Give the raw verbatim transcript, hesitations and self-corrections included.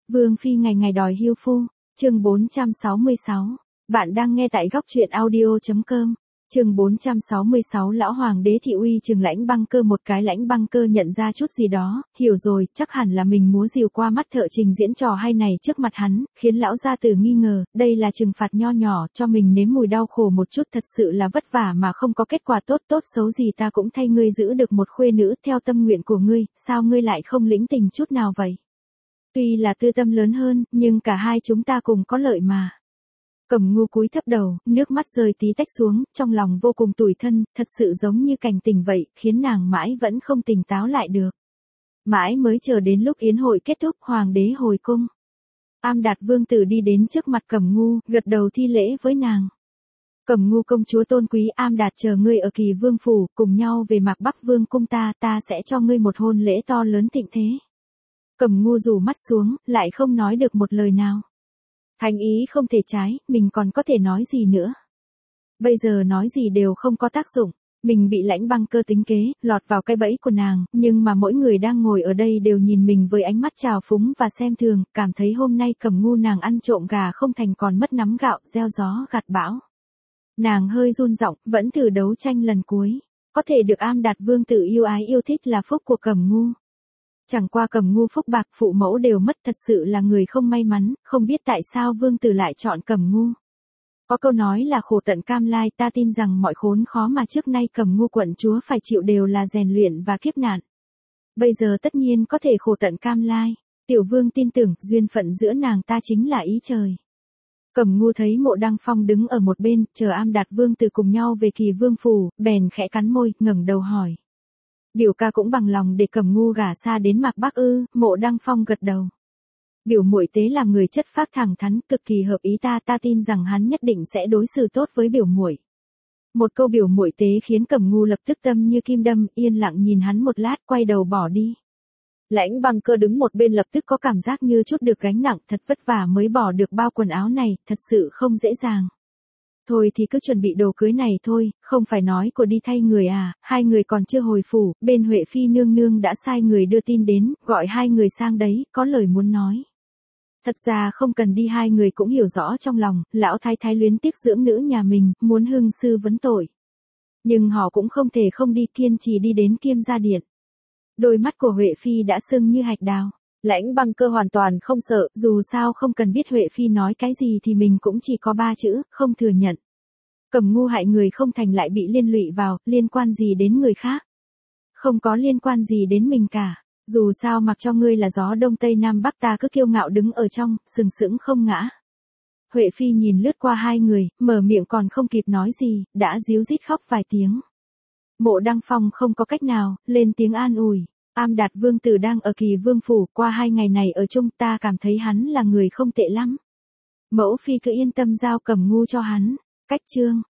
Vương phi ngày ngày đòi hưu phu, chương bốn trăm sáu mươi sáu. Bạn đang nghe tại góc truyện audio chấm com. Chương bốn trăm sáu mươi sáu lão hoàng đế thị uy trừng Lãnh Băng Cơ một cái. Lãnh Băng Cơ nhận ra chút gì đó, hiểu rồi, chắc hẳn là mình múa rìu qua mắt thợ trình diễn trò hay này trước mặt hắn, khiến lão gia tử nghi ngờ, đây là trừng phạt nho nhỏ, cho mình nếm mùi đau khổ một chút, thật sự là vất vả mà không có kết quả tốt, tốt xấu gì ta cũng thay ngươi giữ được một khuê nữ theo tâm nguyện của ngươi, sao ngươi lại không lĩnh tình chút nào vậy? Tuy là tư tâm lớn hơn, nhưng cả hai chúng ta cùng có lợi mà. Cẩm Ngu cúi thấp đầu, nước mắt rơi tí tách xuống, trong lòng vô cùng tủi thân, thật sự giống như cảnh tỉnh vậy, khiến nàng mãi vẫn không tỉnh táo lại được. Mãi mới chờ đến lúc yến hội kết thúc, hoàng đế hồi cung. Am Đạt vương tử đi đến trước mặt Cẩm Ngu, gật đầu thi lễ với nàng. Cẩm Ngu công chúa tôn quý, Am Đạt chờ ngươi ở Kỳ Vương phủ, cùng nhau về Mạc Bắc Vương cung ta, ta sẽ cho ngươi một hôn lễ to lớn thịnh thế. Cẩm Ngu rủ mắt xuống, lại không nói được một lời nào. Thành ý không thể trái, mình còn có thể nói gì nữa. Bây giờ nói gì đều không có tác dụng, mình bị Lãnh Băng Cơ tính kế, lọt vào cái bẫy của nàng, nhưng mà mỗi người đang ngồi ở đây đều nhìn mình với ánh mắt trào phúng và xem thường, cảm thấy hôm nay Cẩm Ngu nàng ăn trộm gà không thành còn mất nắm gạo, gieo gió gặt bão. Nàng hơi run giọng, vẫn thử đấu tranh lần cuối, có thể được Am Đạt vương tử yêu ái yêu thích là phúc của Cẩm Ngu. Chẳng qua Cẩm Ngu phúc bạc phụ mẫu đều mất, thật sự là người không may mắn, không biết tại sao vương tử lại chọn Cẩm Ngu. Có câu nói là khổ tận cam lai, ta tin rằng mọi khốn khó mà trước nay Cẩm Ngu quận chúa phải chịu đều là rèn luyện và kiếp nạn. Bây giờ tất nhiên có thể khổ tận cam lai, tiểu vương tin tưởng duyên phận giữa nàng ta chính là ý trời. Cẩm Ngu thấy Mộ Đăng Phong đứng ở một bên, chờ Am Đạt vương tử cùng nhau về Kỳ Vương phủ, bèn khẽ cắn môi, ngẩng đầu hỏi. Biểu ca cũng bằng lòng để Cẩm Ngu gả xa đến Mạc Bắc ư? Mộ Đăng Phong gật đầu. Biểu muội tế là người chất phác thẳng thắn, cực kỳ hợp ý ta, ta tin rằng hắn nhất định sẽ đối xử tốt với biểu muội. Một câu biểu muội tế khiến Cẩm Ngu lập tức tâm như kim đâm, yên lặng nhìn hắn một lát, quay đầu bỏ đi. Lãnh Băng Cơ đứng một bên lập tức có cảm giác như chút được gánh nặng, thật vất vả mới bỏ được bao quần áo này, thật sự không dễ dàng. Thôi thì cứ chuẩn bị đồ cưới này thôi, không phải nói của đi thay người à, hai người còn chưa hồi phủ, bên Huệ Phi nương nương đã sai người đưa tin đến, gọi hai người sang đấy, có lời muốn nói. Thật ra không cần đi, hai người cũng hiểu rõ trong lòng, lão thái thái luyến tiếc dưỡng nữ nhà mình, muốn hưng sư vấn tội. Nhưng họ cũng không thể không đi, kiên trì đi đến Kiêm Gia Điện. Đôi mắt của Huệ Phi đã sưng như hạch đào. Lãnh Băng Cơ hoàn toàn không sợ, dù sao không cần biết Huệ Phi nói cái gì thì mình cũng chỉ có ba chữ, không thừa nhận. Cẩm Ngu hại người không thành lại bị liên lụy vào, liên quan gì đến người khác? Không có liên quan gì đến mình cả, dù sao mặc cho ngươi là gió đông tây nam bắc ta cứ kiêu ngạo đứng ở trong, sừng sững không ngã. Huệ Phi nhìn lướt qua hai người, mở miệng còn không kịp nói gì, đã ríu rít khóc vài tiếng. Mộ Đăng Phong không có cách nào, lên tiếng an ủi. Am Đạt vương tử đang ở Kỳ Vương phủ, qua hai ngày này ở chung, ta cảm thấy hắn là người không tệ lắm. Mẫu phi cứ yên tâm giao Cẩm Ngu cho hắn. Cách chương